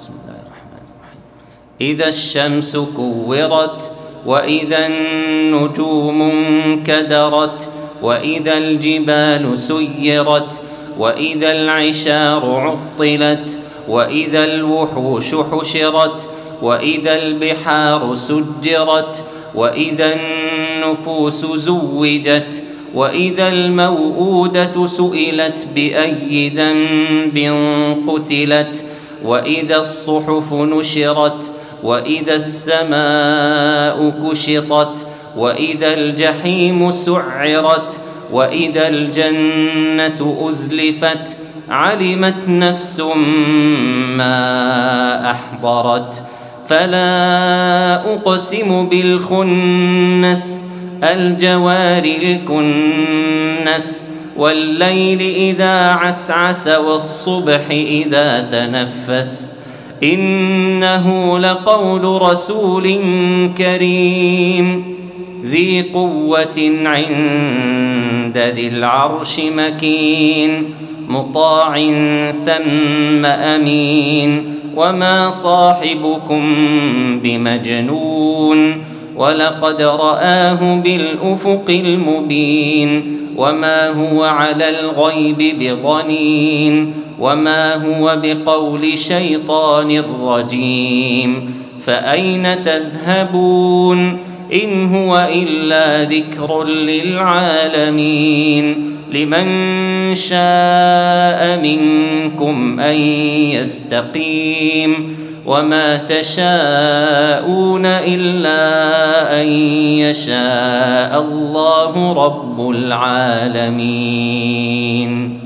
بسم الله الرحمن الرحيم. إذا الشمس كورت، وإذا النجوم انكدرت، وإذا الجبال سيرت، وإذا العشار عطلت، وإذا الوحوش حشرت، وإذا البحار سجرت، وإذا النفوس زوجت، وإذا الموءودة سئلت بأي ذنب قتلت، وإذا الصحف نشرت، وإذا السماء كشطت، وإذا الجحيم سعرت، وإذا الجنة أزلفت، علمت نفس ما أحضرت. فلا أقسم بالخنس، الجوار الكنس، والليل إذا عسعس، والصبح إذا تنفس، إنه لقول رسول كريم ذي قوة عند ذي العرش مكين، مطاع ثم أمين، وما صاحبكم بمجنون، ولقد رآه بالأفق المبين، وما هو على الغيب بضنين، وما هو بقول شيطان رجيم. فأين تذهبون؟ إن هو إلا ذكر للعالمين، لمن شاء منكم أن يستقيم، وما تشاءون إلا أن يشاء الله رب العالمين.